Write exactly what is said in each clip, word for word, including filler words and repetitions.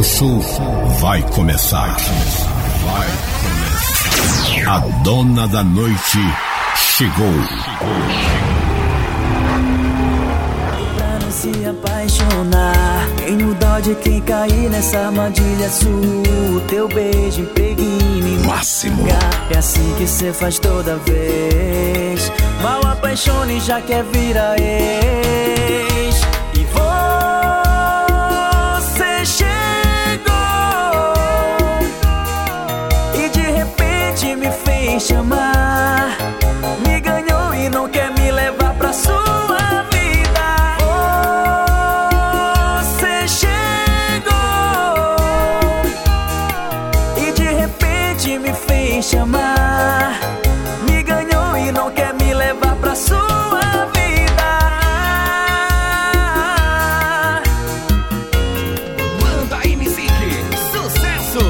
O show vai começar. Vai começar. A dona da noite chegou. Pra não se apaixonar, quem no dó de quem cair nessa armadilha sua, teu beijo impregna em Máximo. É assim que cê faz toda vez. Mal apaixone já quer virar ex. E você chegou e de repente me fez chamar. Me ganhou e não quer me levar pra sua vida. Você chegou e de repente me fez chamar. Me ganhou e não quer me levar pra sua vida. Manda aí, Music, sucesso!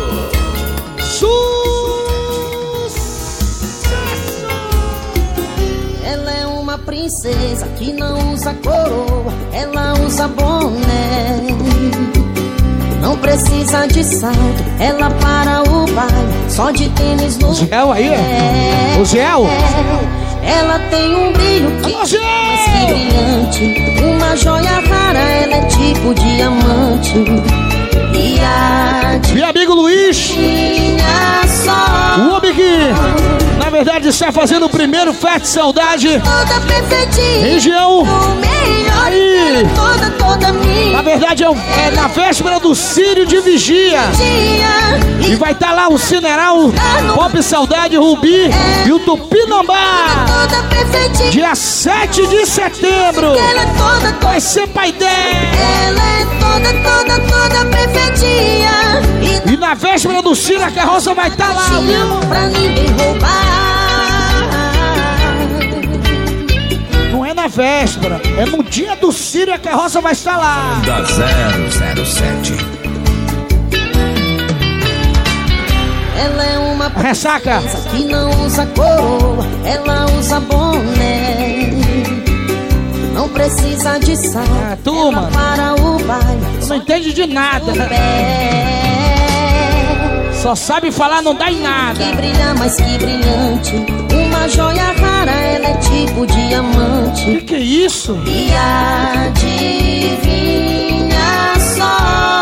Sucesso! Ela é uma princesa que não usa coroa, ela usa boné. Não precisa de salto, ela para o baile só de tênis no Gel aí, é? O Gel? Ela tem um brilho que mais que brilhante, uma joia rara, ela é tipo diamante. E a Meu amigo Luiz, só o homem que na verdade está fazendo o primeiro Fete Saudade toda perfeitinha, região. o melhor Aí, toda, toda minha. na verdade é, um, é na véspera do Círio de Vigia. E vai estar tá lá o Cineral, Pop Saudade, Rubi e o Tupinambá. Toda perfeitinha, Dia sete de setembro. ela é toda, toda. Vai ser pai dela. Ela é toda, toda, toda perfeitinha. E na véspera do Círio a carroça vai estar tá lá, viu? Pra ninguém roubar. Não é na véspera, é no dia do Círio a carroça vai estar lá. Da zero zero sete. Ela é uma Ressaca. princesa que não usa coroa, ela usa boné. Não precisa de sal, Ah, tu, mano. para o baile Não entende de nada. o pé. Só sabe falar, não dá em nada. Que brilha mais que brilhante, uma joia rara, ela é tipo diamante. Que que é isso? E adivinha só,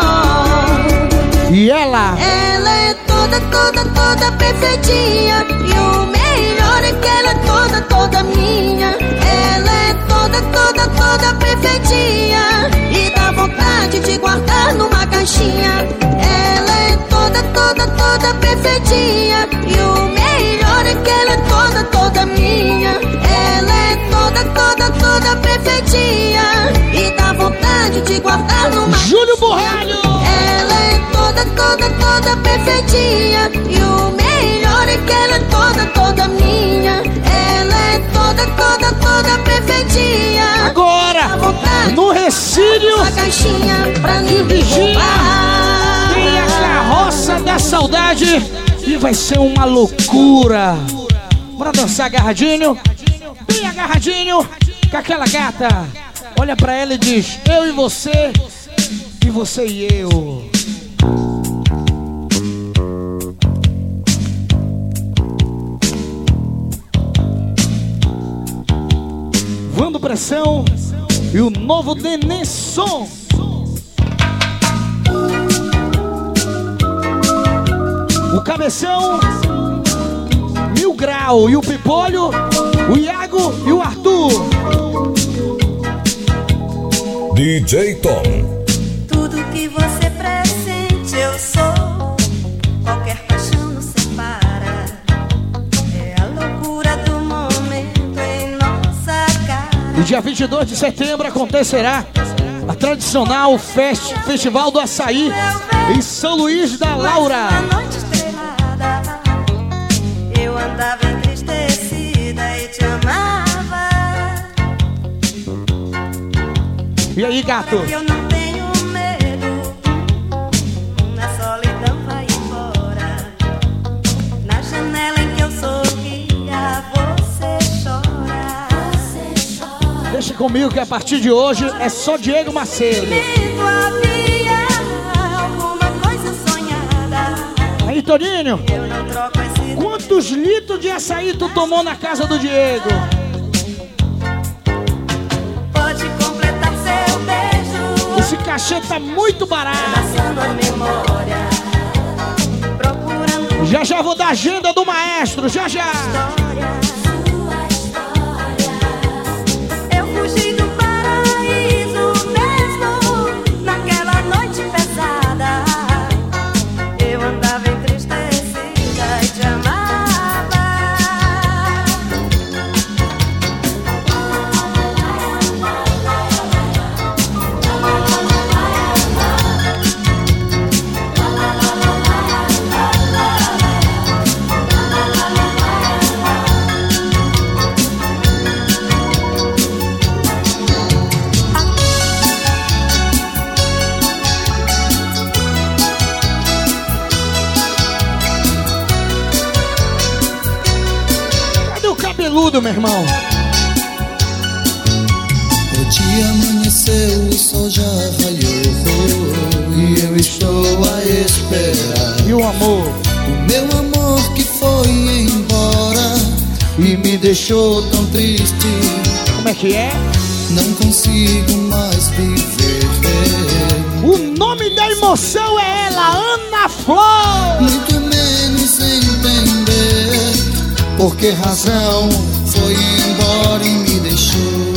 E ela? ela é toda, toda, toda perfeitinha. E o melhor é que ela é toda, toda minha. Ela é toda, toda, toda perfeitinha. E dá vontade de guardar numa caixinha. Ela é toda, toda, toda perfeitinha. E o melhor é que ela é toda, toda minha. Ela é toda, toda, toda perfeitinha. E dá vontade de guardar numa Júlio Borralho! ela é toda, toda, toda perfeitinha. E o melhor é que ela é toda, toda minha. Ela é toda, toda, toda perfeitinha. Agora, no Recílio, A caixinha pra ninguém Vigia. roubar. tem a carroça da saudade e vai ser uma loucura. Bora dançar agarradinho? Bem agarradinho com aquela gata. Olha pra ela e diz: eu e você, e você e eu. Vando Pressão e o novo Nenê Som. O Cabeção, Mil Grau e o Pipolho, o Iago e o Arthur. D J Tom. Tudo que você pressente eu sou. Qualquer paixão nos separa. É a loucura do momento em nossa cara. No dia vinte e dois de setembro acontecerá a tradicional fest, Festival do Açaí em São Luís da Laura. Uma noite estrelada, eu andava entristecida e te amava. E aí, gato? Que eu não tenho medo, na solidão vai embora. Na janela em que eu sorria, você chora. Você chora. Deixa comigo que a partir de hoje é só Diego Macedo. Havia alguma coisa Toninho, Eu não troco esse quantos litros de açaí tu tomou na casa do Diego? Pode completar seu beijo. Esse cachê tá muito barato. Passando a memória, procurando Já já vou dar a agenda do maestro, já já. história. Eu fugi do paraíso mesmo naquela noite pesada. Eu andava entristecida e te amava. Cadê o cabeludo, meu irmão? O dia amanheceu, o sol já raiou e eu estou a esperar E o amor? o meu amor que foi embora e me deixou tão triste. Como é que é? Não consigo mais viver, O nome da emoção é ela, Ana Flor. muito menos entender por que razão foi embora e me deixou.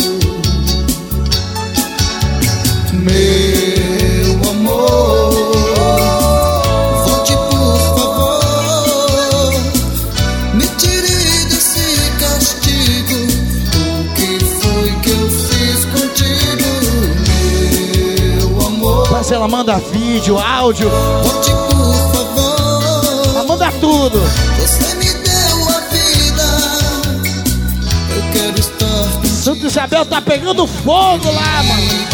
Meu amor, volte por favor, me tire desse castigo. O que foi que eu fiz contigo, meu amor? Mas ela manda vídeo, áudio, Volte por favor, ela manda tudo. você me deu a vida, eu quero estar contigo. Santa Isabel tá pegando fogo lá, mano.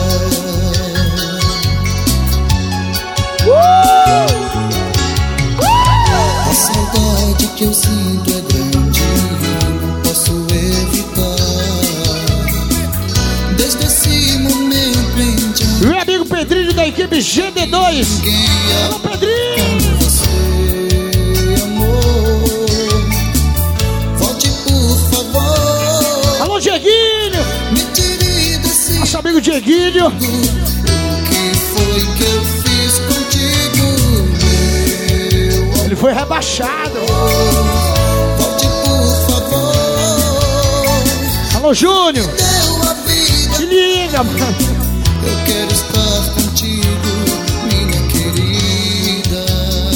A saudade que eu sinto é grande, não posso evitar. Desde esse momento em diante, Meu amigo Pedrinho da equipe G D dois. ninguém Alô, Pedrinho. ama você, amor. Volte por favor, Alô, Dieguinho. me tire desse. Nosso amigo Dieguinho. O que foi que eu fiz contigo, meu amor? Ele foi rebaixado. Volte por favor, Alô, Júnior. deu a vida. Se liga, mano. Eu quero estar contigo, minha querida.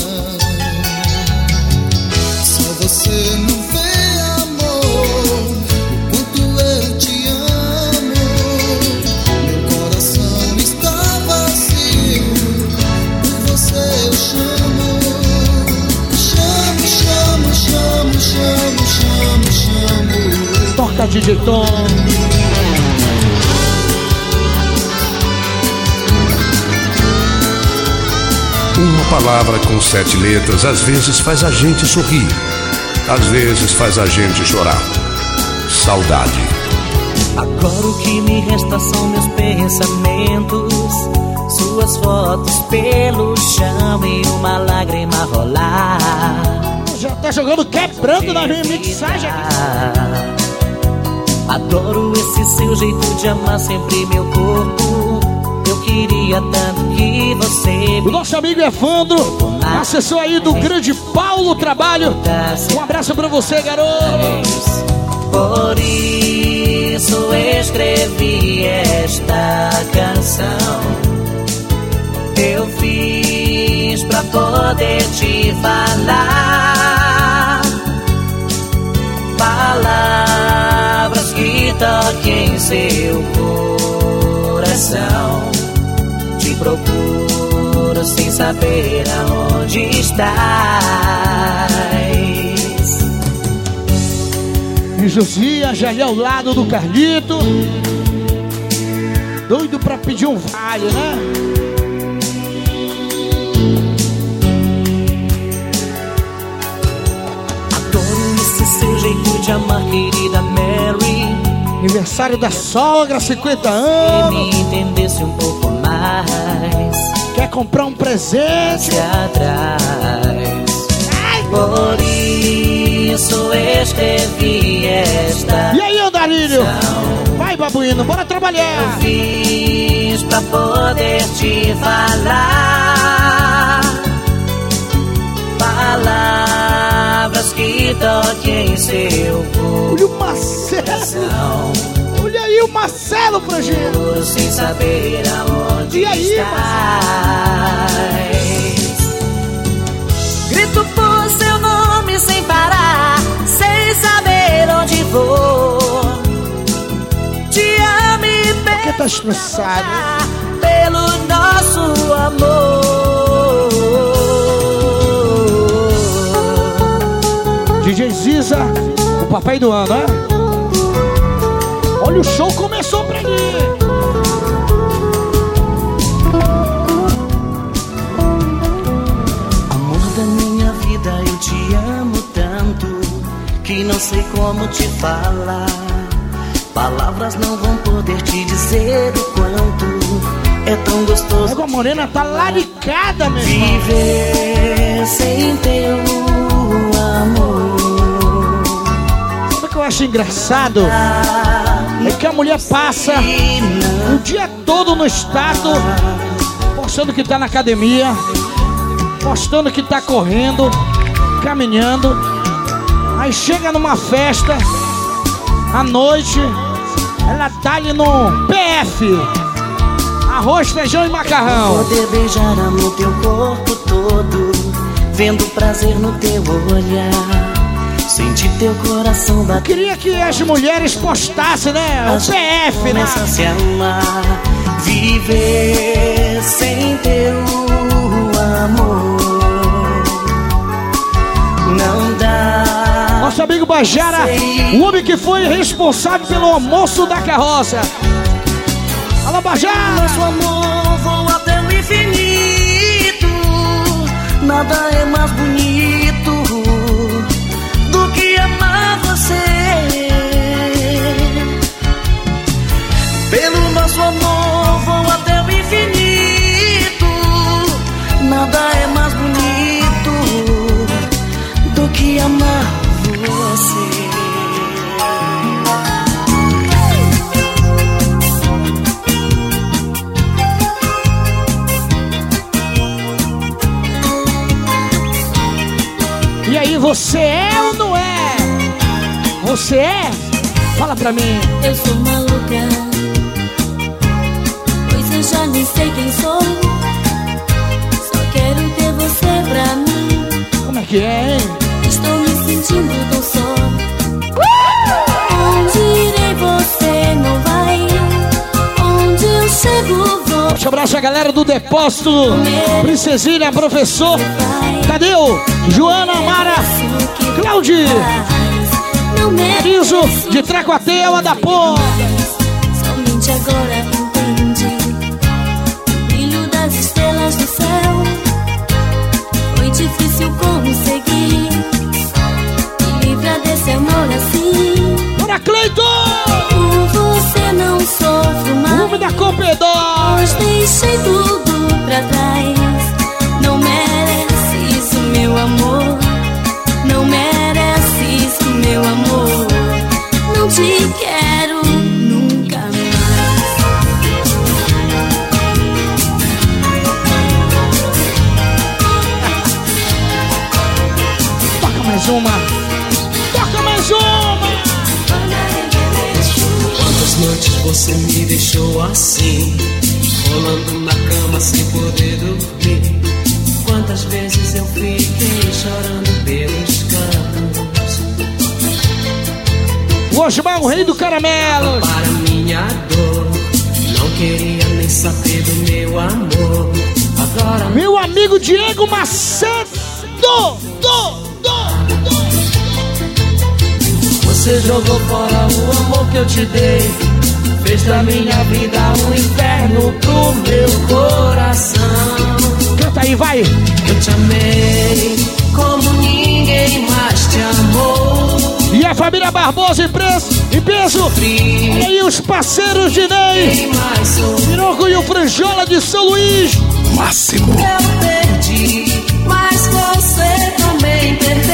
Só você não vê, amor, o quanto eu te amo. Meu coração está vazio, por você eu chamo. Chamo, chamo, chamo, chamo, chamo, chamo. Toca, D J Tom. Uma palavra com sete letras às vezes faz a gente sorrir, às vezes faz a gente chorar. Saudade. Agora o que me resta são meus pensamentos, suas fotos pelo chão e uma lágrima rolar. Já tá jogando quebrando na minha mixagem aqui. Adoro esse seu jeito de amar sempre meu corpo. Eu queria tanto que você O me nosso amigo Evandro, assessor aí do grande Paulo Trabalho. Um abraço pra você, garoto. Por isso escrevi esta canção. Eu fiz pra poder te falar palavras que toquem seu coração. Te procuro sem saber aonde estás. E Josias já ali ao lado do Carlito. Doido pra pedir um vale, né? Adoro esse seu jeito de amar, querida Mary. Aniversário da sogra, cinquenta Se anos. me entendesse um pouco mais, Quer comprar um presente? se atrás. Por isso escrevi esta. E aí, Andarilho? Vai, babuíno, bora trabalhar. Eu fiz pra poder te falar palavras que toquem em seu Olha o Marcelo. coração. Olha aí o Marcelo, Frangelo. Sem saber aonde E aí, estás. Grito por seu nome sem parar, sem saber onde vou. Te amo e Por que tá estressado? pelo nosso amor. D J Ziza, o papai do ano, é? Olha, o show começou pra mim. Amor da minha vida, eu te amo tanto que não sei como te falar. Palavras não vão poder te dizer o quanto é tão gostoso. Égua Morena tá laricada, meu irmão. Viver sem teu amor. Sabe o que eu acho engraçado? É que a mulher passa o dia todo no estado, postando que tá na academia, postando que tá correndo, caminhando. Aí chega numa festa, à noite, ela tá ali no P F. Arroz, feijão e macarrão. Poder beijar no teu corpo todo, vendo prazer no teu olhar. Sentir teu coração bater. Queria que as mulheres postassem, né? O P F, né? Começa a se amar, viver sem teu amor. Não dá. Nosso amigo Bajara, o homem que foi responsável pelo almoço da carroça. Alô, Bajara! Nosso amor voa até o infinito. Nada é mais bonito do que amar você. Pelo nosso amor voa até o infinito. Nada é mais bonito do que amar você. E aí, você é ou não é? Você é? Fala pra mim. Eu sou maluca, pois eu já nem sei quem sou. Só quero ter você pra mim. Como é que é, hein? Estou me sentindo tão só. Onde irei você não vai. Onde eu chego vou. Forte abraço a galera do Depósito Princesinha, professor Tadeu, Joana, Mara, Claudio, Riso de Tracuateua da Pô. Somente agora entendi o brilho das estrelas do céu. Foi difícil conseguir me livrar desse amor assim. Bora, Cleiton! Por você não sofro mais. Rumo da Compedor. Pois deixei tudo pra trás. Não merece isso, meu amor. Não merece isso, meu amor. Não te quero nunca mais. Toca mais uma. Toca mais uma. Quantas noites você me deixou assim, rolando na cama sem poder dormir? Quantas vezes eu fiquei chorando pelos cantos? O Osmar, o rei do caramelo. Para minha dor, não queria nem saber do meu amor. Agora meu amigo Diego Macedo. Do, do, do, do. Você jogou fora o amor que eu te dei. Fez da minha vida um inferno pro meu coração. Canta aí, vai. Eu te amei como ninguém mais te amou. E a família Barbosa em peso, em peso. Olha aí os parceiros de Ney, Piroco e o Franjola de São Luís. Máximo. Eu perdi, mas você também perdeu.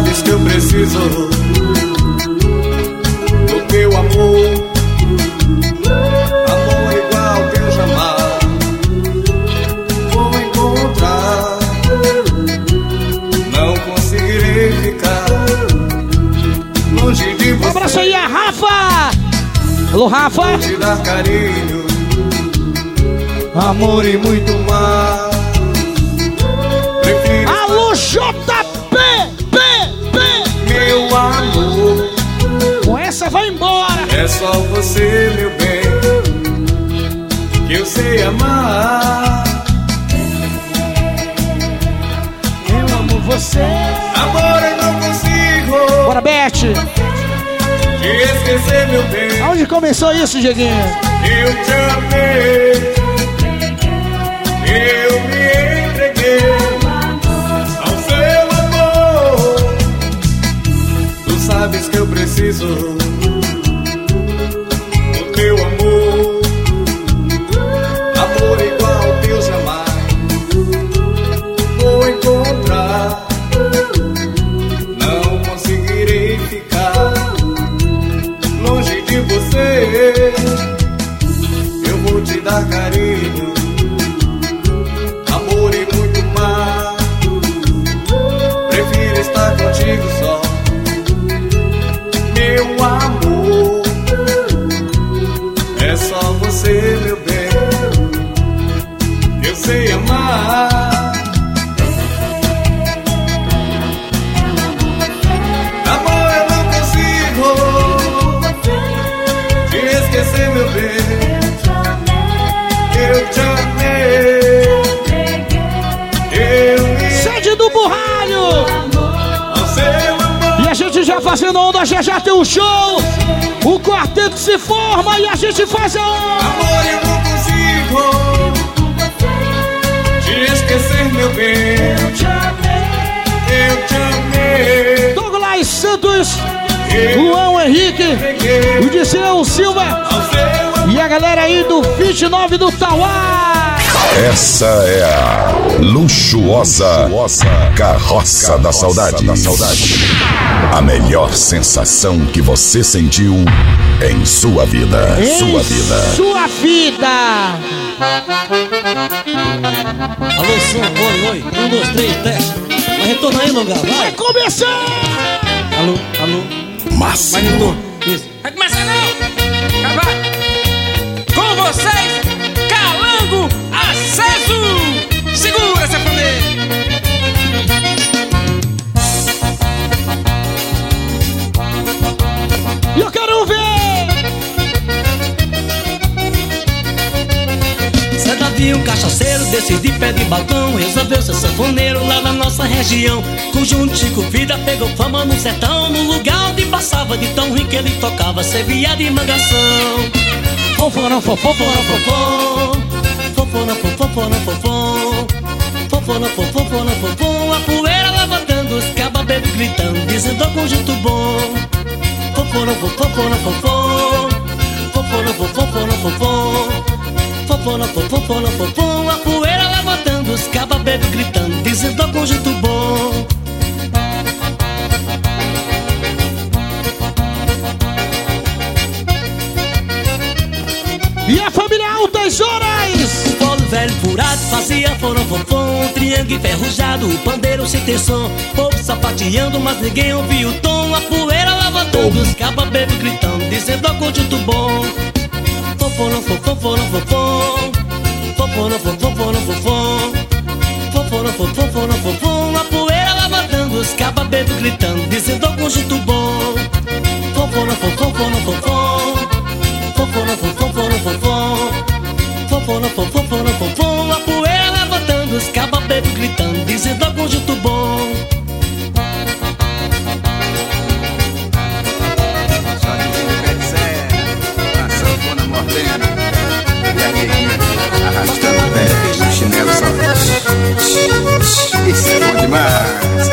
sabes que eu preciso do teu amor, amor igual que eu jamais vou encontrar. Não conseguirei ficar longe de você. Um abraço aí a Rafa. Alô, Rafa. Vou te dar carinho, amor e muito mais. Prefiro alô, J P, P, P. Meu amor, com essa vai embora. É só você, meu bem, que eu sei amar. Eu amo você. Amor, eu não consigo. Bora, Beth. Te esquecer, meu bem. Aonde começou isso, Dieguinho? Eu te amei, eu me entreguei ao seu amor. Tu sabes que eu preciso do teu amor, amor igual teu jamais vou encontrar. Não conseguirei ficar longe de você. Eu vou te dar carinho, amor e muito mais. Prefiro estar contigo só, meu amor. É só você, meu bem, que eu sei amar. Amor, eu não consigo te esquecer, meu bem. Eu te amei, eu me Sede do Burralho. ao seu amor. E a gente já fazendo onda, já já tem um show. O quarteto se forma e a gente faz a onda. Amor, eu não consigo te esquecer, meu bem. Eu te amei, eu te amei. Douglas Santos, Eu Luão Henrique, entreguei o Dirceu Silva ao seu amor. e a galera aí do vinte e nove do Tauá. Essa é a luxuosa Carroça da Saudade. A melhor sensação que você sentiu em sua vida. Em Sua vida. Sua vida. Alô, som, oi, oi, um, dois, três, teste. Vai retornar aí, Longa, Vai vai. começar. Alô, alô, vai Máximo. retorno, isso. Vai começar não! Vai! Com vocês, Calango Aceso! Segura, safoneiro! E eu quero ver. Certo havia um cachaceiro desse de pé de balcão. Resolveu ser sanfoneiro lá na nossa região. Conjunto Chico Vida pegou fama no sertão. No lugar onde passava de tão ruim que ele tocava, servia de mangação. Foforão, foforão, fofão. Foforão, foforão, fofão. Foforão, foforão, fofão. A poeira levantando, os cabas bebendo, gritando, dizendo ao conjunto bom. Foforão, foforão, fofão. Foforão, foforão, fofão. Fofona, fofona, fofona, a poeira levantando, os cabas bebendo, gritando, dizendo ao conjunto bom. E a família Altas Horas. O polo velho furado fazia forão, fofão, um triângulo enferrujado, o pandeiro sem ter som. Povo sapateando, mas ninguém ouvia o tom. A poeira levantando, os cabas bebendo, gritando, dizendo ao conjunto bom. Fofona, fofona, fofão. Fofona, fofona, fofão. Fofona, fofona, fofão. A poeira levantando, os cabas bebendo, gritando, dizendo ao conjunto bom. Fofona, fofona, fofão. Fofona, fofona, fofão. Fofona, fofona, fofão. A poeira levantando, os cabas bebendo, gritando, dizendo ao conjunto bom. Arrastando o pé, o chinelo só. Isso é bom demais.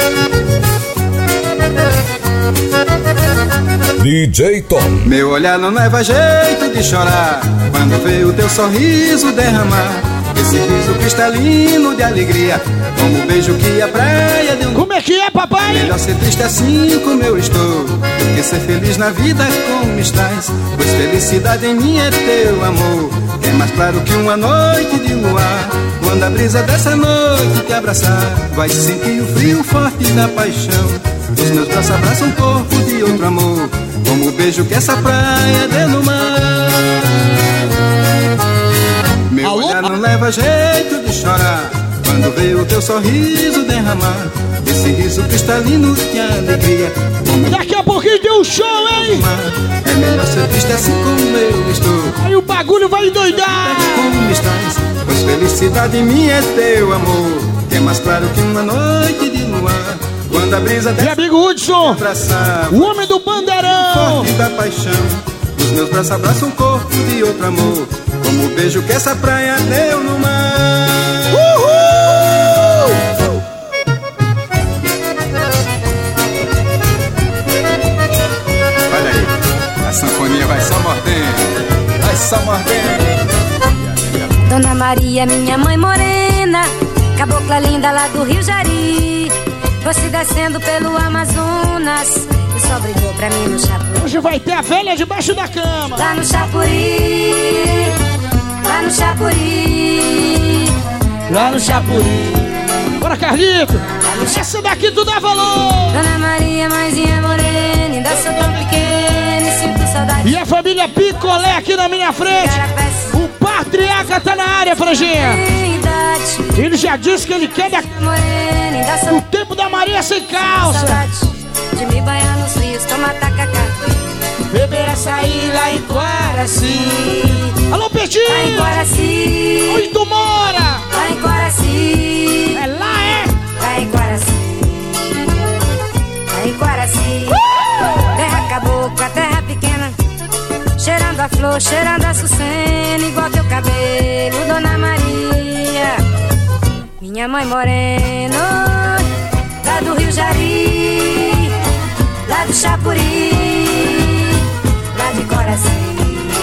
D J Tom. Meu olhar não leva jeito de chorar quando vê o teu sorriso derramar. esse riso cristalino de alegria, como o beijo que a praia deu. Como é que é, papai? Melhor ser triste assim como eu estou, do que ser feliz na vida como estás, pois felicidade em mim é teu amor. É mais claro que uma noite de luar, quando a brisa dessa noite te abraçar, vai sentir o frio forte da paixão. Os meus braços abraçam o corpo de outro amor, como o beijo que essa praia deu no mar. Meu Alô? Olhar não leva jeito de chorar, quando veio o teu sorriso derramar, esse riso cristalino de alegria. Daqui a pouquinho tem um show, hein? É melhor ser triste assim como eu estou. Aí o bagulho vai endoidar. Como estás? Pois felicidade em mim é teu amor, que é mais claro que uma noite de luar, quando a brisa dessa... Meu amigo Hudson, o homem do bandeirão, forte da paixão. Os meus braços abraçam o corpo de outro amor, como o beijo que essa praia deu no mar. Uhul! Olha aí, a sanfoninha vai só mordendo, vai só mordendo. Dona Maria, minha mãe morena, cabocla linda lá do Rio Jari, você descendo pelo Amazonas, e só brilhou pra mim no Chapuri. Hoje vai ter a velha debaixo da cama. Lá no Chapuri, lá no Chapuri, lá no Chapuri. Bora, Carlito, essa daqui tu dá valor. Dona Maria, mãezinha morena, ainda sou tão pequena e sinto saudade. E a família Picolé aqui na minha frente. O patriarca tá na área, Franjinha. Ele já disse que ele quer da... o tempo da Maria sem calça. De me banhar nos rios, tomar tacacá, beber açaí lá em Quaraci. Alô, Petinho! Lá em Quaraci. Onde tu mora? Lá em Quaraci. É lá, é? Lá em Quaraci. Lá em Quaraci. Uh! Terra cabocla, terra pequena, cheirando a flor, cheirando a açucena, igual teu cabelo, Dona Maria. Minha mãe morena, lá do Rio Jari, lá do Chapuri, lá de Coraci,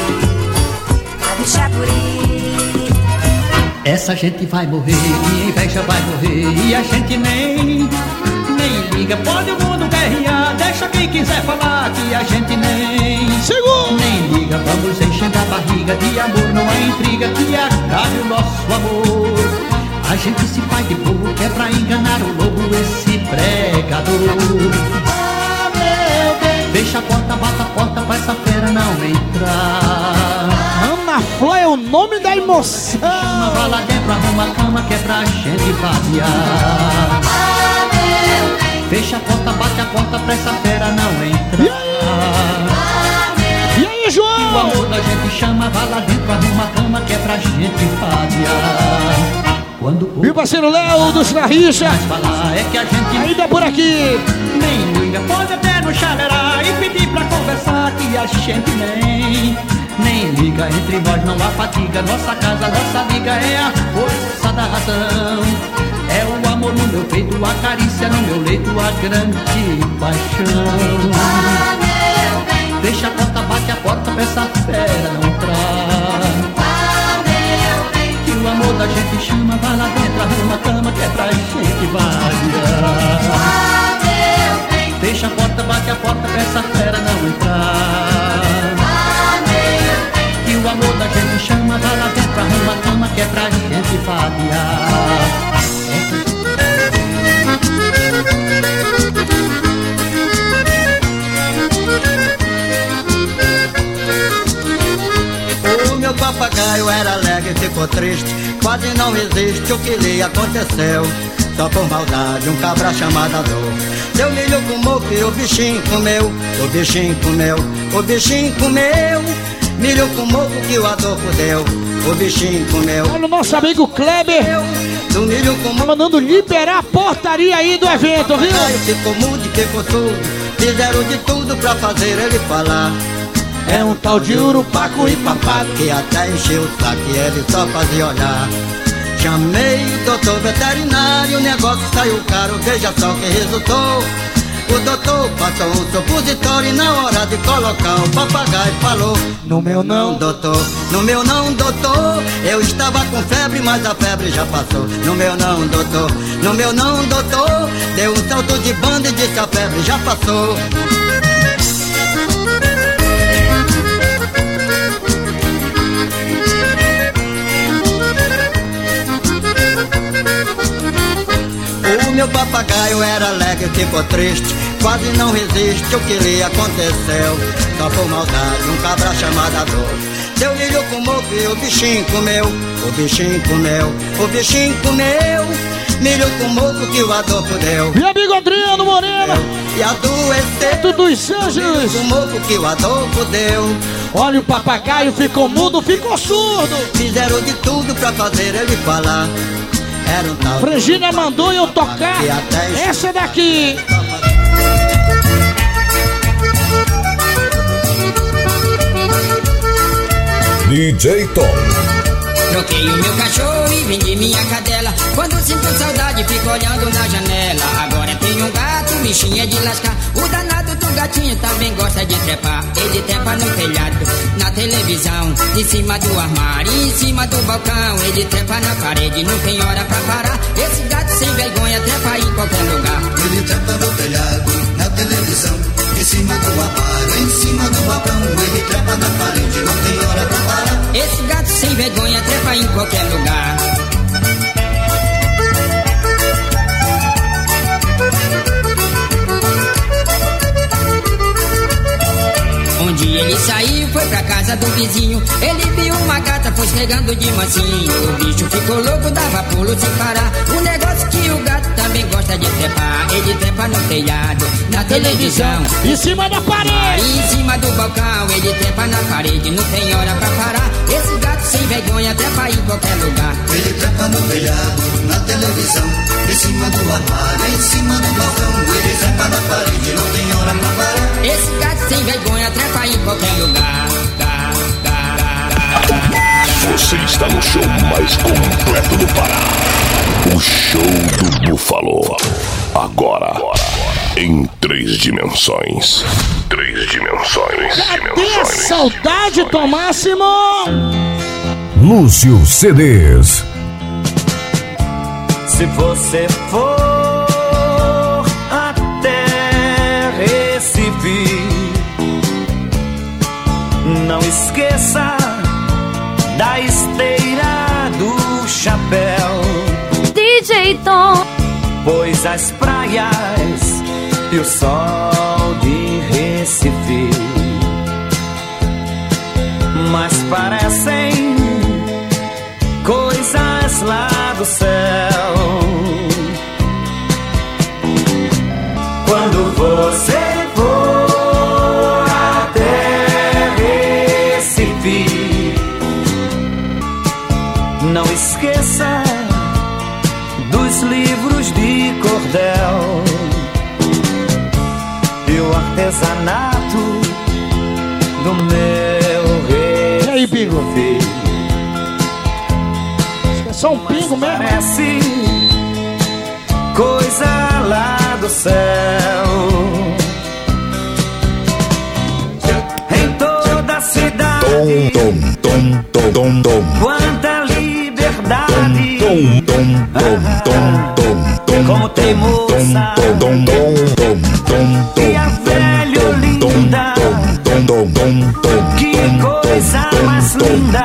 lá do Chapuri. Essa gente vai morrer, e inveja vai morrer, e a gente nem, nem liga. Pode o mundo guerrear, deixa quem quiser falar, que a gente nem, Segura. nem liga. Vamos enchendo a barriga de amor, não há intriga que acabe o nosso amor. A gente se faz de bobo, que é pra enganar o lobo, esse pregador. Ah, meu Deus. Deixa a porta, bata a porta pra essa fera não entrar. Ana Flor é o nome da emoção. Chama, vai lá dentro, arruma a cama, que é pra gente vaziar. Ah, meu Deus. Fecha a porta, bate a porta pra essa fera não entrar. E aí, ah, e aí João? E o amor da gente chama, vai lá dentro, arruma a cama, que é pra gente vaziar. Quando o parceiro Léo dos Narricha é que a gente ainda por aqui. Nem liga, pode até no chalerar e pedir pra conversar, que a gente nem, nem liga. Entre nós não há fatiga, nossa casa, nossa liga é a força da razão. É o amor no meu peito, a carícia no meu leito, a grande paixão. Ah, meu bem. Deixa a porta, bate a porta pra essa fera não entrar. O amor da gente chama, vai lá dentro, arruma a cama, que é pra gente vaziar. Ah, meu bem. Fecha a porta, bate a porta pra essa fera não entrar. Ah, meu bem. E o amor da gente chama, vai lá dentro, arruma a cama, que é pra gente vaziar. Meu papagaio era alegre e ficou triste, quase não existe o que lhe aconteceu. Só por maldade um cabra chamado dor deu milho com moco e o bichinho comeu. O bichinho comeu, o bichinho comeu. Milho com moco que o adolfo deu. O bichinho comeu. Olha o nosso amigo Kleber do milho com moco, mandando liberar a portaria aí do evento, viu? O ficou mudo e ficou tudo, fizeram de tudo pra fazer ele falar. É um tal de urupaco e papado que até encheu o saco e ele só fazia olhar. Chamei o doutor veterinário, o negócio saiu caro, veja só que resultou. O doutor doutor passou um supositório e na hora de colocar o papagaio falou: no meu não, doutor, no meu não, doutor. Eu estava com febre, mas a febre já passou. No meu não, doutor, no meu não, doutor. Deu um salto de banda e disse: a febre já passou. O meu papagaio era alegre, ficou triste, quase não resiste o que lhe aconteceu. Só por maldade, um cabra chamado Adolfo deu milho com mofo e o bichinho comeu. O bichinho comeu, o bichinho comeu milho com mofo que o Adolfo deu. Meu amigo Adriano Morena e adoeceu tudo dos Anjos. Milho com mofo que o Adolfo deu. Olha, o papagaio ficou mudo, ficou surdo. Fizeram de tudo pra fazer ele falar. Era um tal Frangília mandou eu tocar essa daqui. D J Tom. Troquei o meu cachorro e vendi minha cadela. Quando sinto saudade fico olhando na janela. Agora tenho um gato, bichinho é de lascar. O danado do gatinho também gosta de trepar. Ele trepa no telhado, na televisão, em cima do armário, em cima do balcão. Ele trepa na parede, não tem hora pra parar. Esse gato sem vergonha trepa em qualquer lugar. Ele trepa no telhado, na televisão, em cima do armário, em cima do balcão. Ele trepa na parede, não tem hora pra parar. Esse gato sem vergonha trepa em qualquer lugar. Um dia ele saiu, foi pra casa do vizinho. Ele viu uma gata, foi chegando de mansinho. O bicho ficou louco, dava pulo sem parar. O negócio que o gato também gosta de trepar. Ele trepa no telhado, na televisão, em cima da parede, em cima do balcão. Ele trepa na parede, não tem hora pra parar. Esse gato sem vergonha trepa em qualquer lugar. Ele trepa no telhado, na televisão, em cima do armário, em cima do balcão. Ele trepa na parede, não tem hora pra parar. Esse gato sem vergonha trepa em qualquer lugar. Você está no show mais completo do Pará. O show do Búfalo. Agora, em três dimensões. Três dimensões. Cadê a saudade, Tom Máximo? Lúcio C Ds. Se você for até Recife, não esqueça da esteira do chapéu. D J Tom. Pois as praias e o sol de Recife mas parecem coisas lá do céu. Quando você for até Recife, não esqueça dos livros de cordel e o artesanato do meu rei. E aí, Pingo? É só um pingo mesmo? Parece coisa lá do céu. Em toda a cidade, tom, tom, tom, tom, tom. quanta liberdade. Tom, tom, tom, tom, tom, tom. Como tem moça tom, tom, tom, tom, tom, tom. e a velha linda. Tom, tom, tom, tom. Que coisa mais linda.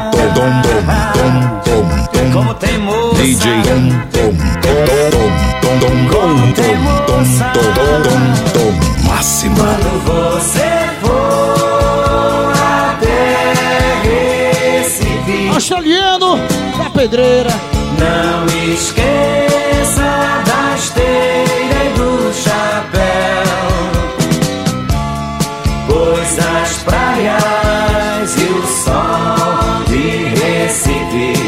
Como tem moça. D J Tom, tom, tom, tom, tom, tom, tom, tom, máxima. Quando você for até Recife, australiano da pedreira, não esqueça da esteira e do chapéu, pois as praias e o sol de Recife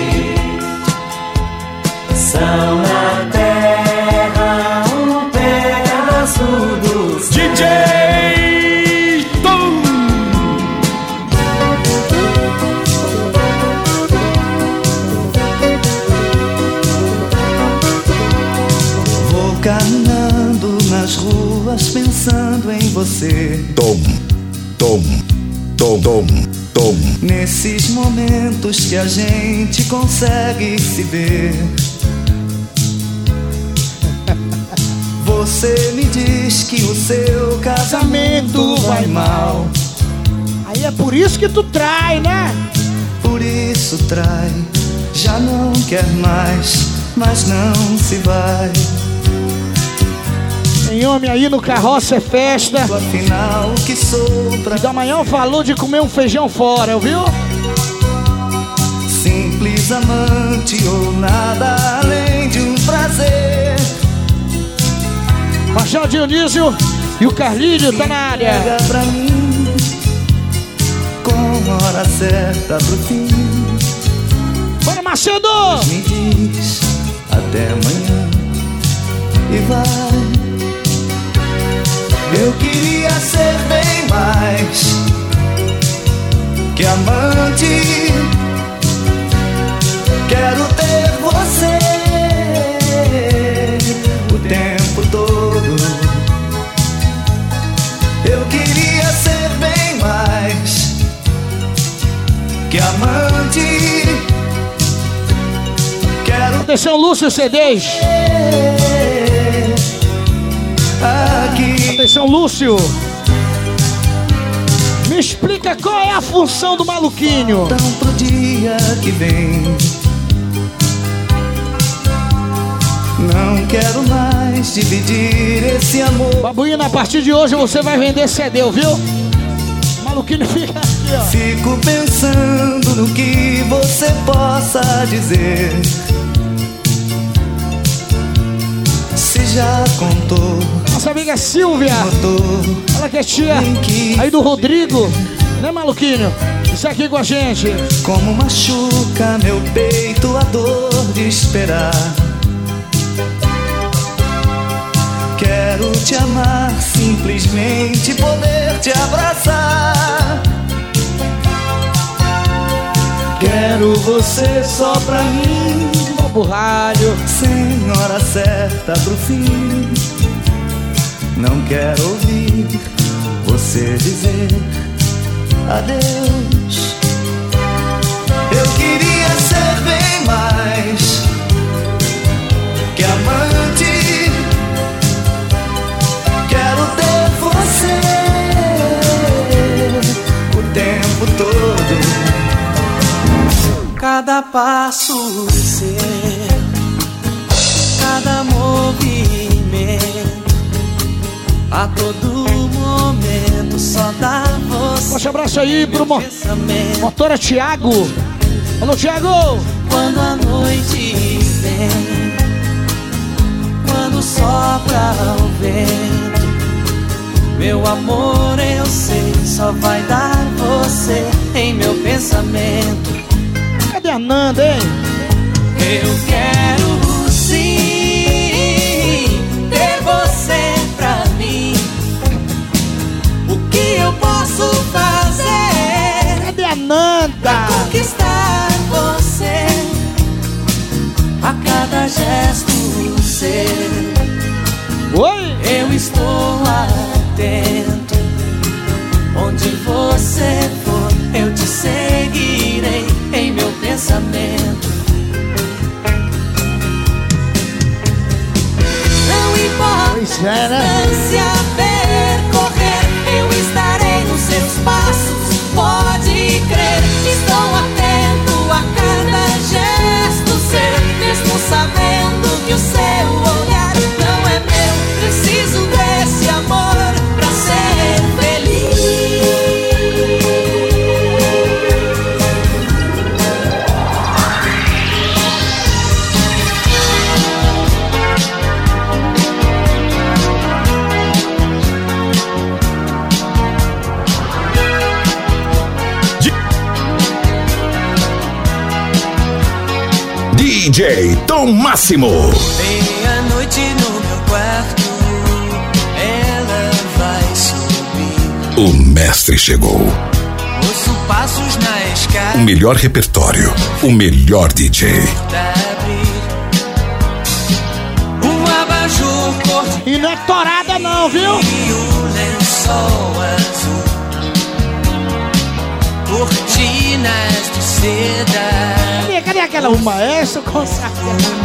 são na terra um pedaço do céu. D J Tom. Vou caminhando nas ruas pensando você. Tom, tom, tom, tom, tom. Nesses momentos que a gente consegue se ver, você me diz que o seu casamento vai mal. Aí é por isso que tu trai, né? Por isso trai, já não quer mais, mas não se vai. Tem homem aí no carroça é festa. Afinal, que sou pra... E da manhã falou de comer um feijão fora, viu? Simples amante ou nada além de um prazer. Marcelo Dionísio e o Carlinho tá na área. Pega pra mim, com hora certa pro fim. Bora, Macedo! Mas me diz até amanhã e vai. Eu queria ser bem mais que amante. Quero ter você o tempo todo. Eu queria ser bem mais que amante. Quero. Atenção, Lúcio C Ds. Aqui. Atenção, Lúcio. Me explica qual é a função do maluquinho. Então pro dia que vem, não quero mais dividir esse amor. Babuína, a partir de hoje você vai vender C D, viu? Maluquinho fica aqui, ó. Fico pensando no que você possa dizer. Se já contou. Nossa amiga Silvia, ela que é tia aí do Rodrigo, né, maluquinho? Isso aqui com a gente. Como machuca meu peito a dor de esperar. Quero te amar, simplesmente poder te abraçar. Quero você só pra mim, Bobo Rádio, sem hora certa pro fim. Não quero ouvir você dizer adeus. Eu queria ser bem mais que amante. Quero ter você o tempo todo. Cada passo seu, cada movimento, a todo momento só dá você. Forte abraço aí pro mo motora Thiago. Alô, Thiago! Quando a noite vem, quando sopra o vento, meu amor, eu sei, só vai dar você em meu pensamento. Cadê a Nanda, hein? Eu quero sim ter você pra mim. O que eu posso fazer? Cadê a Nanda? Pra conquistar você a cada gesto seu. Oi? Eu estou atento. Onde você for, eu te seguirei em meu pensamento. Não importa pois é, né? a distância percorrer, eu estarei nos seus passos, pode crer. Estou atento a cada gesto seu, mesmo sabendo que o seu olhar não é meu. Preciso desse amor pra ser feliz. D J Tom Máximo. Meia-noite no meu quarto, ela vai subir. O mestre chegou. Ouço passos na escada. O melhor repertório, o melhor D J. Um abajur cor. E não é torada não, viu? E o lençol lençol azul, cortinas de seda. Cadê, cadê aquela? O maestro consagrado.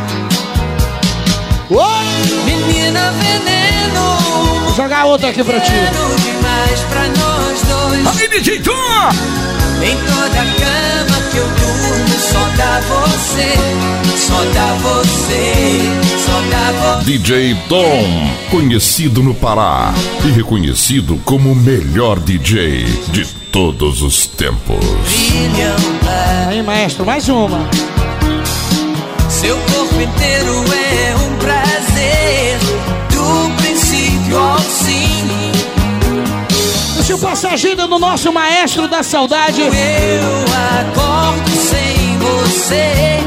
Oi! Menina veneno. Vou jogar outra aqui pra ti. Demais pra nós dois. Aí, D J Tom! Em toda cama que eu durmo, só dá você, só dá você, só dá você. D J Tom, conhecido no Pará e reconhecido como o melhor D J de todos os tempos. Aí, maestro, mais uma. Seu corpo inteiro é um prazer, do princípio ao fim. Deixa eu passar a agenda do nosso maestro da saudade. Eu acordo sem você,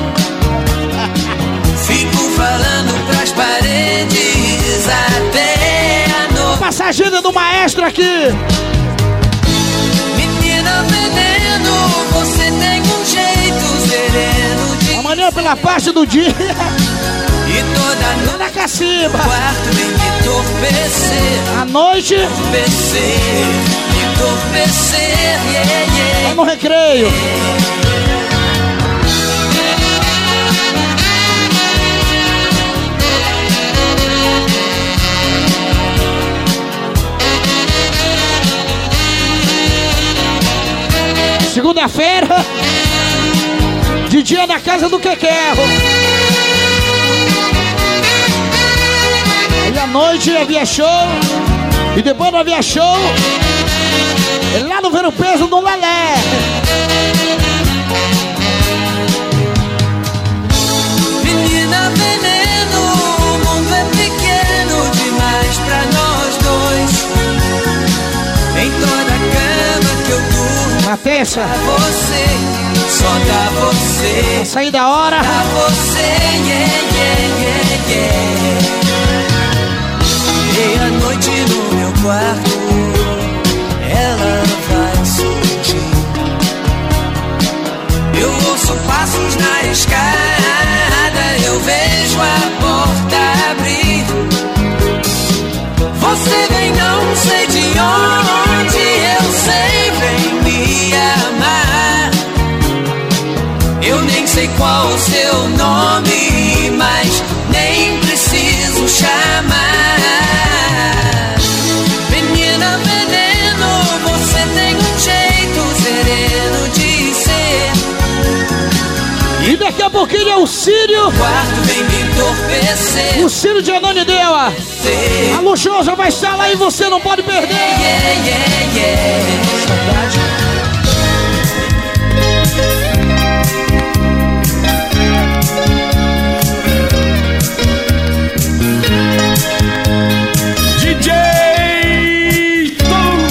fico falando pras paredes até a noite. Passar a agenda do maestro aqui. Menina veneno, você tem um jeito sereno de... Amanhã pela parte do dia. E toda noite na cacimba. Quarto vem me entorpecer. À noite entorpecer, entorpecer, yeah, yeah. Vai no recreio. Segunda-feira, de dia na casa do Quequerro. E à noite havia show. E depois não havia show. Lá no Ver o Peso do Lelé. Menina veneno, o mundo é pequeno demais pra nós dois. Em toda cama que eu durmo, na terça, dá você, só dá você. A sair da hora, dá você, yeah, yeah, yeah, yeah. Meia-noite no meu quarto, ela vai surgir. Eu ouço passos na escada, eu vejo a porta abrir. Você vem não sei de onde, eu sei, vem me amar. Eu nem sei qual o seu nome, mas nem preciso chamar. Menina veneno, você tem um jeito sereno de ser. E daqui a pouquinho é o Círio. O quarto vem me entorpecer. O Círio de Ananindeua. A Luxosa vai estar lá e você não pode perder. Yeah, yeah, yeah. Saudade. D J Tom.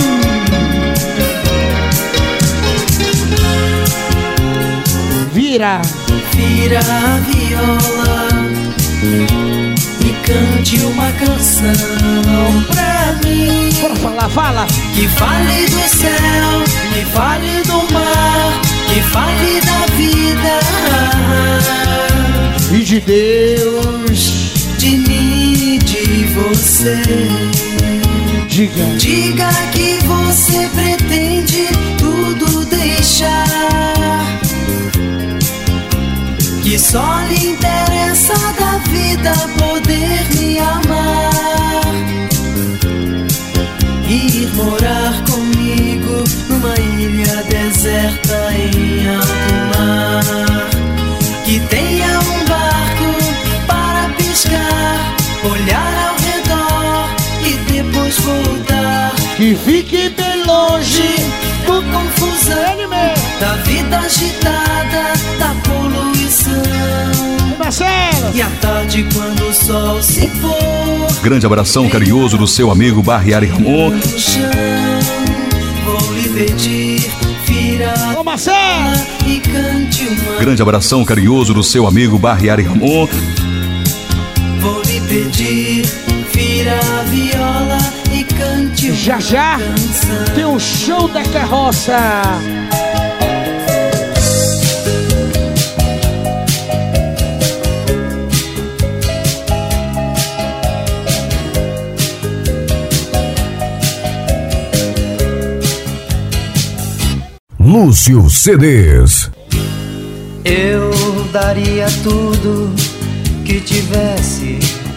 Vira. Vira a viola e cante uma canção pra mim. Bora falar, fala. Que fale do céu, que fale do mar, que fale da vida e de Deus, de mim e de você. Diga, diga que você pretende tudo deixar, que só lhe interessa da vida poder me amar, ir morar comigo numa ilha deserta em alto mar, que tenha um barco para pescar, olhar ao redor e depois voltar, que fique bem longe do confusão da vida agitada, da poluição. Marcelo! E à tarde quando o sol se pôr, grande abração carinhoso do seu amigo Barriari Ramon. Vou lhe pedir, vira Ô, Marcelo! E cante uma. Grande abração carinhoso do seu amigo Barriari Ramon. Vou lhe pedir, vira a viola e cante uma. Já já canção. Tem um show da carroça. Lúcio C Ds. Eu daria tudo que tivesse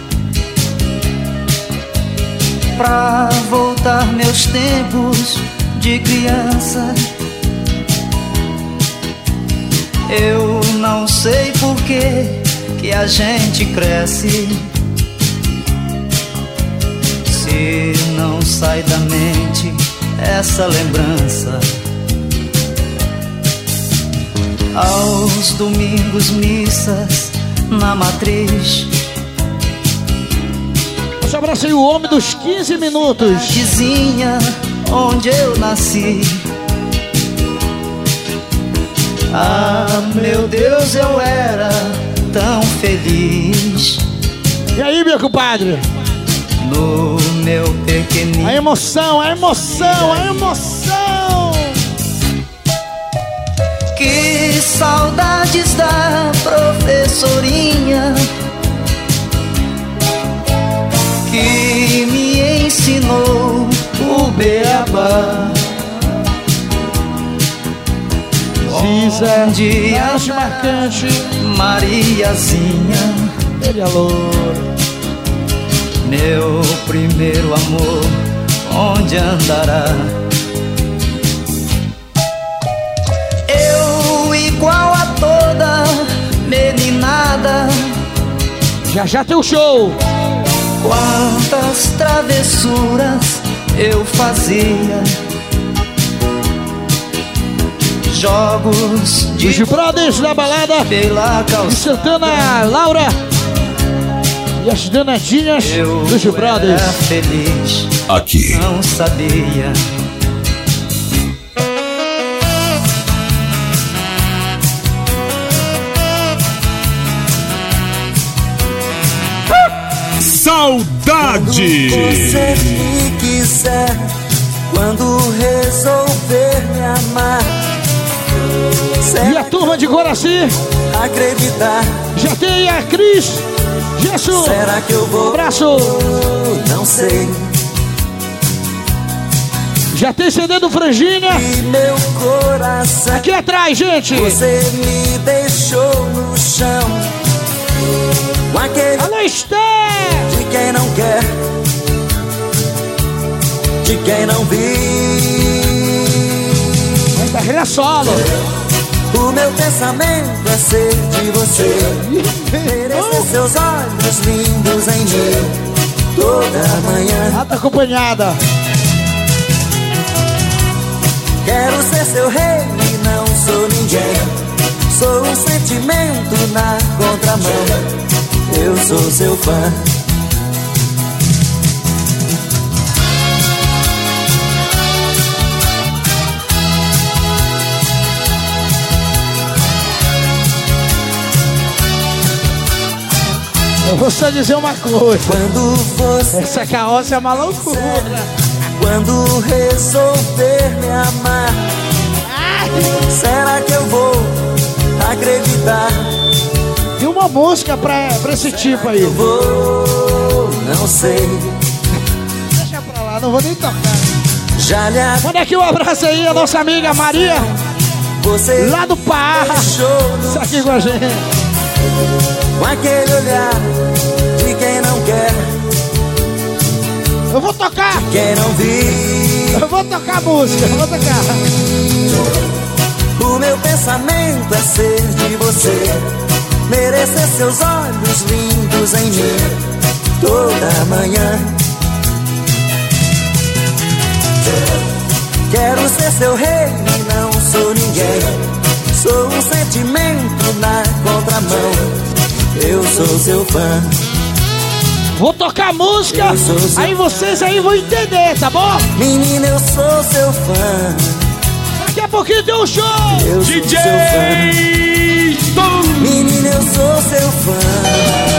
pra voltar meus tempos de criança. Eu não sei por que que a gente cresce, se não sai da mente essa lembrança. Aos domingos, missas na matriz. Eu abracei o homem dos quinze minutos. Vizinha onde eu nasci. Ah, meu Deus, eu era tão feliz. E aí, meu compadre? No meu pequenino. A emoção, a emoção, a emoção. Que saudades da professorinha que me ensinou o beabá. Onde acho marcante Mariazinha, ele é louro. Meu primeiro amor, onde andará? Eu igual a toda meninada. Já já tem o show. Quantas travessuras eu fazia, jogos de Os brothers da balada pela de Santana, Laura e as danadinhas eu dos brothers. Era feliz, aqui não sabia. Saudade. Quando você me quiser, quando resolver me amar. E a turma de Guaraci, acreditar. já tem a Cris, Jesus. Será que eu vou? Um abraço. Não sei. Já tem C D do Franjinha. E meu coração. Aqui atrás, gente. Você me deixou no chão. Com aquele. Alô, Esther. De quem não quer. De quem não viu. Carreira solo. O meu pensamento é ser de você. Merecer seus olhos lindos em mim. Toda manhã. Ela tá acompanhada. Quero ser seu rei e não sou ninguém. Sou um sentimento na contramão. Eu sou seu fã. Eu vou só dizer uma coisa. Quando você essa carroça é uma loucura. Quando resolver me amar, será que eu vou acreditar? E uma música pra, pra esse tipo aí. Eu vou, não sei. Deixa pra lá, não vou nem tocar. Já lhe manda aqui um abraço aí, a nossa amiga Maria. Você lá do Parra. Está aqui com a gente. Com aquele olhar de quem não quer. Eu vou tocar. De quem não viu. Eu vou tocar a música, eu vou tocar. O meu pensamento é ser de você. Merecer seus olhos lindos em mim. Toda manhã. Quero ser seu rei e não sou ninguém. Sou um sentimento na contramão. Eu sou seu fã. Vou tocar música, aí vocês aí vão entender, tá bom? Menina, eu sou seu fã. Daqui a pouquinho tem um show. Eu D J sou seu fã. Tom. Menina, eu sou seu fã.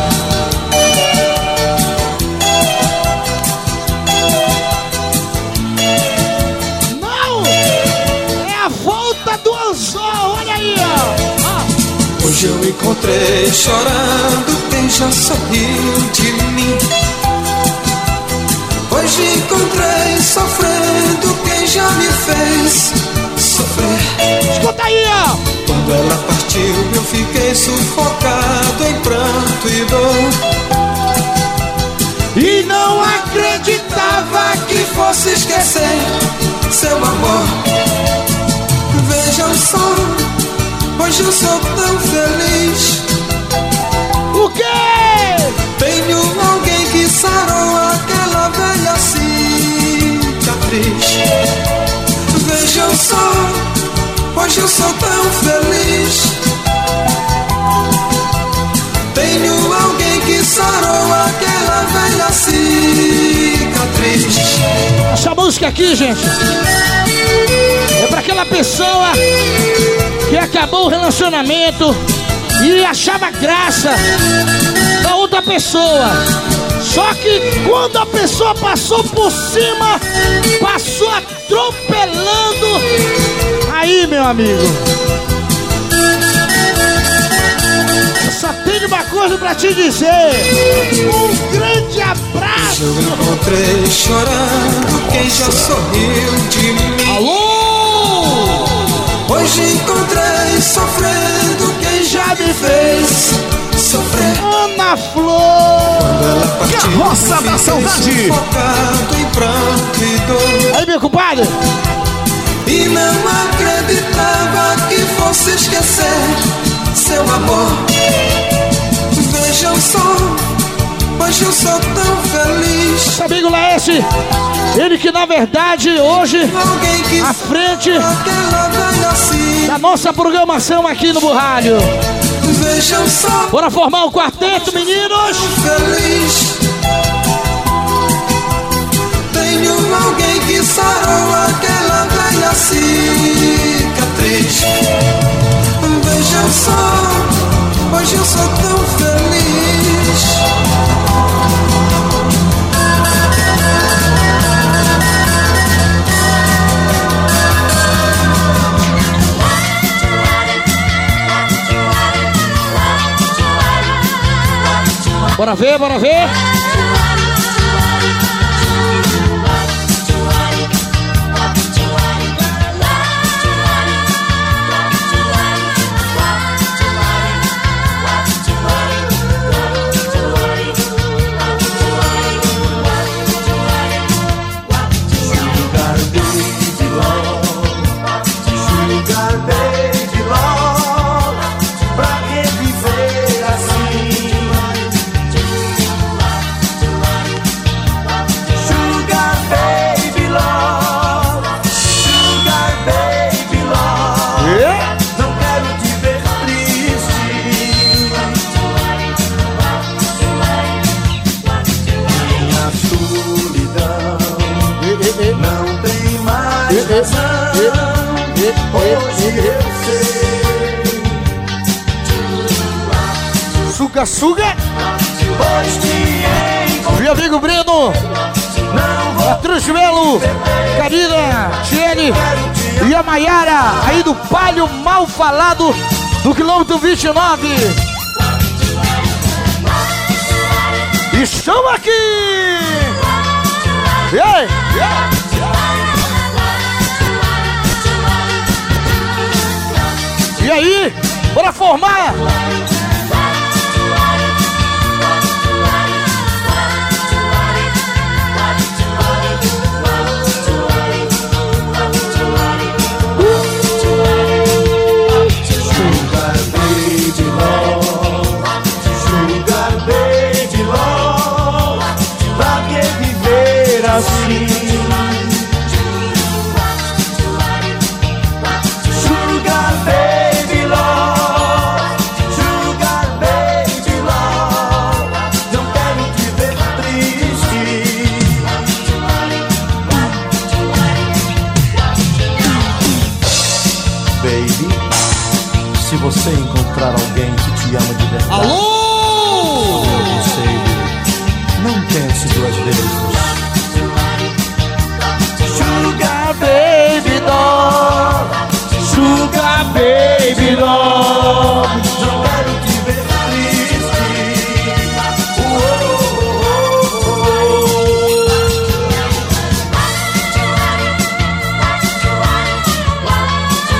Hoje eu encontrei chorando quem já sorriu de mim. Hoje encontrei sofrendo quem já me fez sorrir. sofrer. Escuta aí, ó. Quando ela partiu eu fiquei sufocado em pranto e dor. E não acreditava que fosse esquecer seu amor. Vejam só, hoje eu sou tão feliz. O quê? Tenho alguém que sarou aquela velha cicatriz. Vejam só, hoje eu sou tão feliz. Tenho alguém que sarou aquela velha cicatriz. Essa música aqui, gente, é pra aquela pessoa que acabou o relacionamento e achava graça da outra pessoa. Só que quando a pessoa passou por cima, passou atropelando. Aí, meu amigo, só tenho uma coisa pra te dizer. Um grande abraço. Eu encontrei chorando quem já sorriu de mim. Alô! Hoje encontrei sofrendo quem já me fez sofrer. Ana Flor, quando ela partiu, Carroça da Saudade. Focado em pranto e dor. Aí, meu compadre. E não acreditava que fosse esquecer seu amor. Vejam só, hoje eu sou tão feliz. Nosso amigo Laércio, ele que na verdade hoje à frente da nossa programação aqui no Burralho. Vejam só, bora formar um quarteto, meninos. Feliz. Tenho alguém que sarou aquela velha cicatriz. Vejam só, hoje eu sou tão feliz. Bora ver, bora ver. Suga, suga. Meu amigo Breno, Patrícia Melo, Karina, Tiene e a Maiara, aí do Palio Mal Falado, do quilômetro vinte e nove. Estão aqui! E aí? E aí? Bora formar! Assim. Sugar baby love, sugar baby love, não quero te ver triste. Baby, se você encontrar alguém que te ama de verdade, alô, eu sei, não pense duas vezes. Sugar baby doll, sugar baby doll, não quero te ver triste. Oh, oh, oh, oh.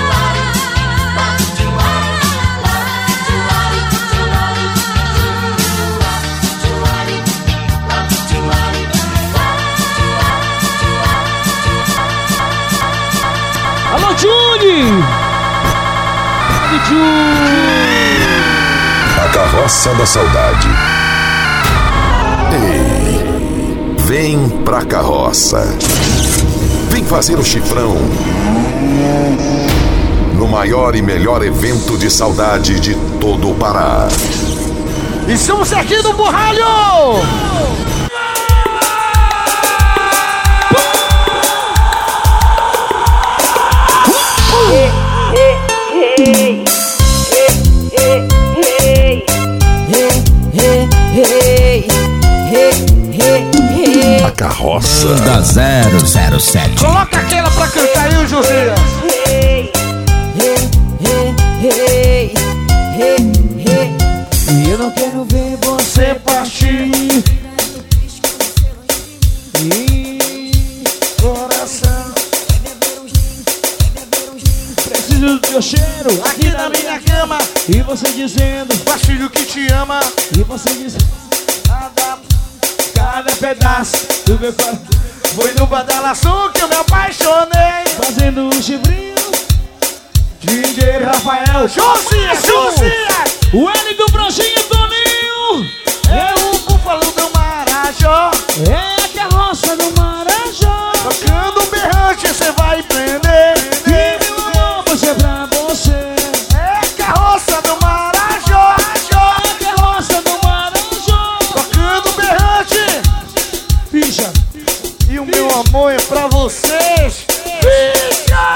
A carroça da saudade. Ei, vem pra carroça. Vem fazer o chifrão no maior e melhor evento de saudade de todo o Pará. E estamos aqui no Burralho! A carroça da zero zero sete. Coloca aquela pra cantar aí, o Josias. E eu não quero ver você partir. E coração, preciso do teu cheiro aqui na minha cama. E você dizendo, filho que te ama. E você dizendo, cada, cada pedaço do meu corpo foi no badalaçu que eu me apaixonei. Fazendo um chifrinho D J Rafael, Josias, Josias. O L do Brojinho Toninho. É o búfalo do Marajó. É a carroça do Marajó. Tocando berrante cê vai prender. E meu amor, você é pra você. É a carroça do Marajó. É a carroça do Marajó. Tocando berrante. Ficha. E o meu amor é pra vocês. Ficha.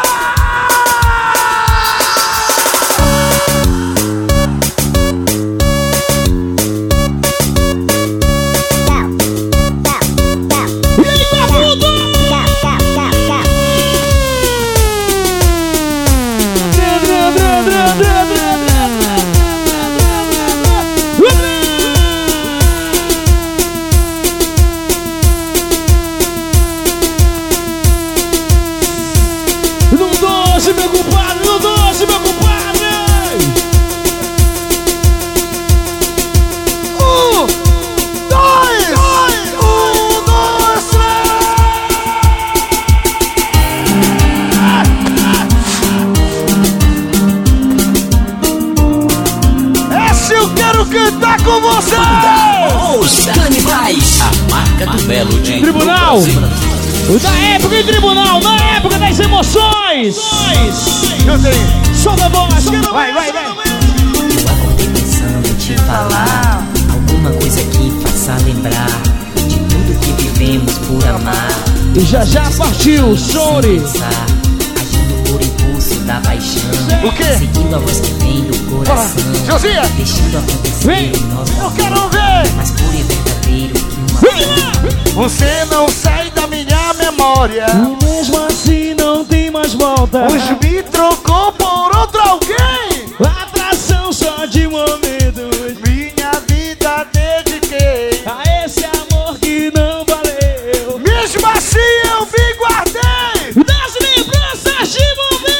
Com você! Os canibais! A marca do Belo de Tribunal! Da época em tribunal, na época das emoções! Solta a voz! Vai, vai, vai! Eu acordei pensando em te falar alguma coisa que faça lembrar de tudo que vivemos por amar. E já já partiu, chore! Agindo por impulso da paixão. O quê? Seguindo a voz que vem do coração. Josias! Deixando acontecer. Vem! Eu quero ver! Mais puro e verdadeiro que uma. Você não sai da minha memória. E mesmo assim não tem mais volta. Hoje me trocou por outro alguém. Atração só de momentos. Minha vida dediquei a esse amor que não valeu. Mesmo assim eu me guardei das lembranças de momento.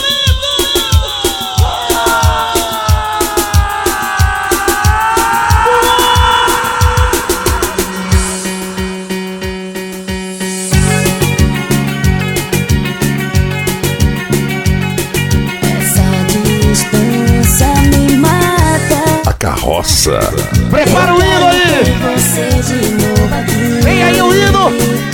Carroça. Prepara o hino aí! Vem aí o hino!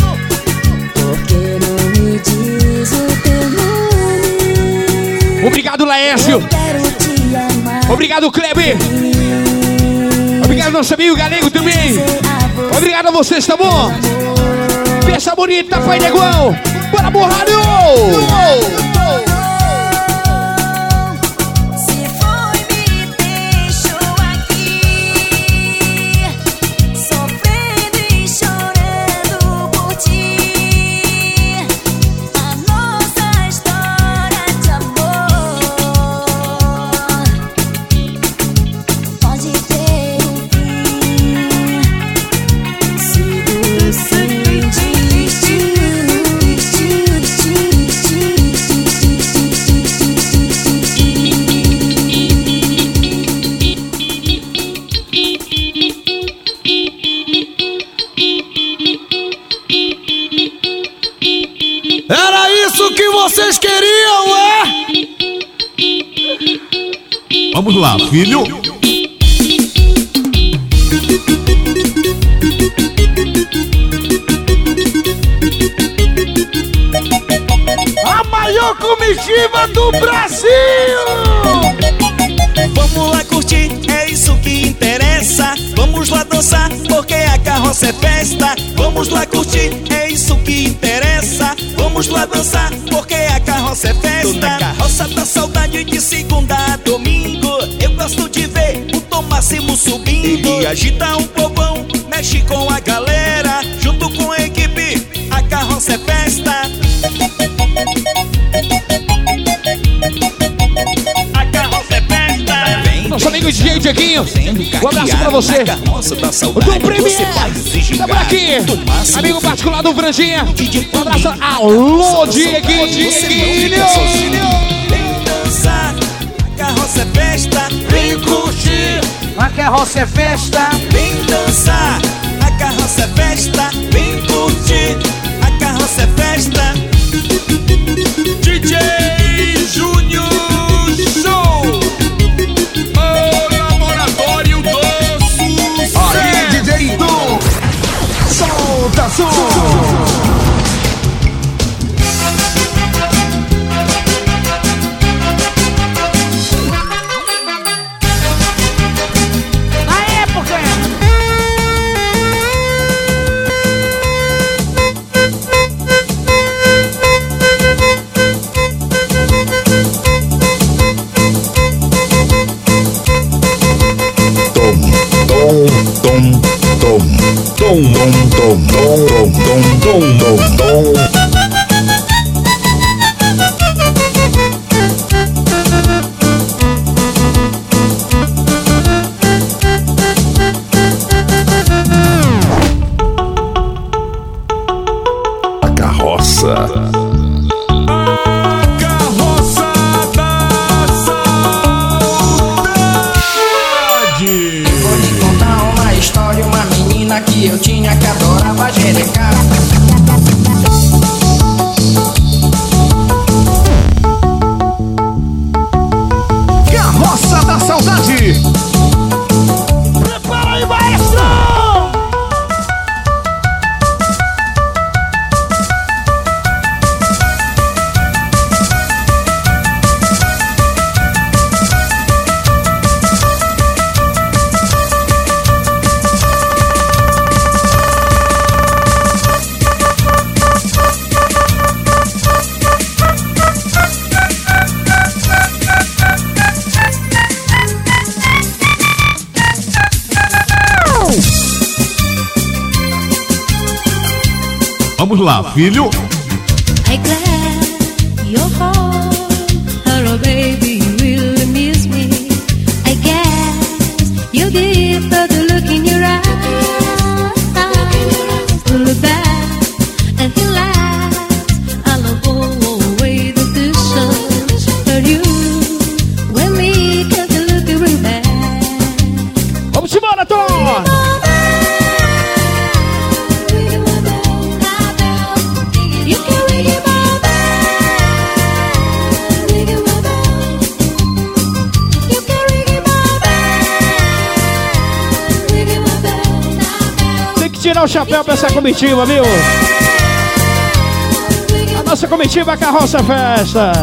Obrigado, Laércio! Obrigado, Kleber! Obrigado, nosso amigo Galego também! Obrigado a vocês, tá bom? Peça bonita, Pai Negão! Bora, Burralho! Era isso que vocês queriam, é? Vamos lá, filho. A maior comitiva do Brasil! Vamos lá curtir, é isso que interessa. Vamos lá dançar, porque a carroça é festa. Vamos lá curtir, é isso que interessa. Vamos lá dançar, porque a carroça é festa. Tô na carroça da saudade de segunda a domingo. Eu gosto de ver o Tom Máximo subindo. Ele agita um povão, mexe com a galera. Junto com a equipe, a carroça é festa. A carroça é festa. Nosso amigo D J Dieguinho, um abraço pra você. O Dom Premier, tá por aqui. Amigo particular do Franjinha, um abraço. Alô, Dieguinho. Vem dançar, a carroça é festa. Vem curtir, a carroça é festa. Vem dançar, a carroça é festa. Vem curtir, a carroça é festa. D J Júnior Show, o laboratório do sucesso. Aí, D J Dom, solta som. Tom, tom, tom, tom, tom, tom, tom, tom, tom. A carroça. Que eu tinha que adorava jerecar. Carroça da Saudade. Prepara aí, maestro! Vamos lá, filho. I glad you're home. Hello, baby, you really miss me. I guess you did, but the look in your eyes. Look back and he laughs. I love all away the distance. But you, when me, cause the look is real bad. Vamos embora, Tom! Tirar o chapéu pra essa comitiva, viu? A nossa comitiva Carroça Festa.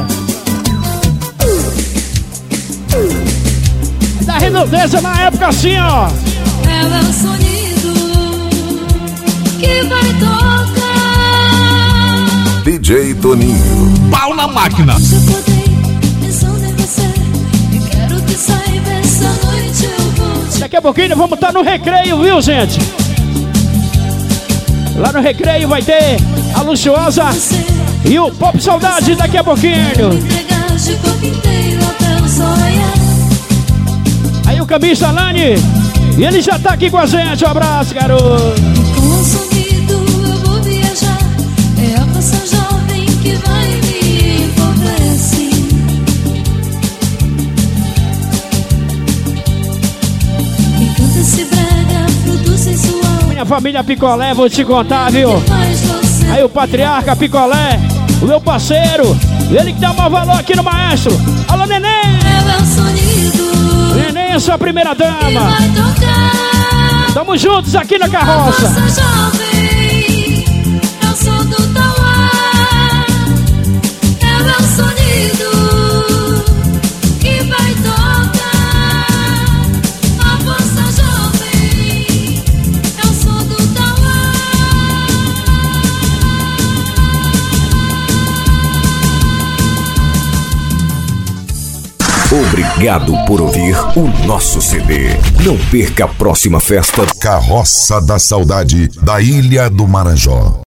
Da Redondeza na época assim, ó. É o sonido que vai tocar. D J Toninho. Pau na máquina. Eu acordei pensando em você e quero que saiba essa noite eu vou. Daqui a pouquinho vamos estar no recreio, viu, gente? Lá no recreio vai ter a Luxuosa e o Pop Saudade daqui a pouquinho. Aí o Camisa Lani, e ele já tá aqui com a gente. Um abraço, garoto. Com o sonido eu vou viajar. É a canção jovem que vai me envolver, sim. Me canta esse brega, fruto sensual. Minha família Picolé, vou te contar, viu? Aí o Patriarca Picolé, o meu parceiro, ele que dá o maior valor aqui no maestro. Alô, neném! É o sonido Marinha, sua primeira dama. Tamo juntos aqui na carroça. Jovem, é o som do tauá, é o meu sonido que vai tocar. A bossa jovem, é o som do tauá. Obrigado por ouvir o nosso C D. Não perca a próxima festa. Carroça da Saudade da Ilha do Marajó.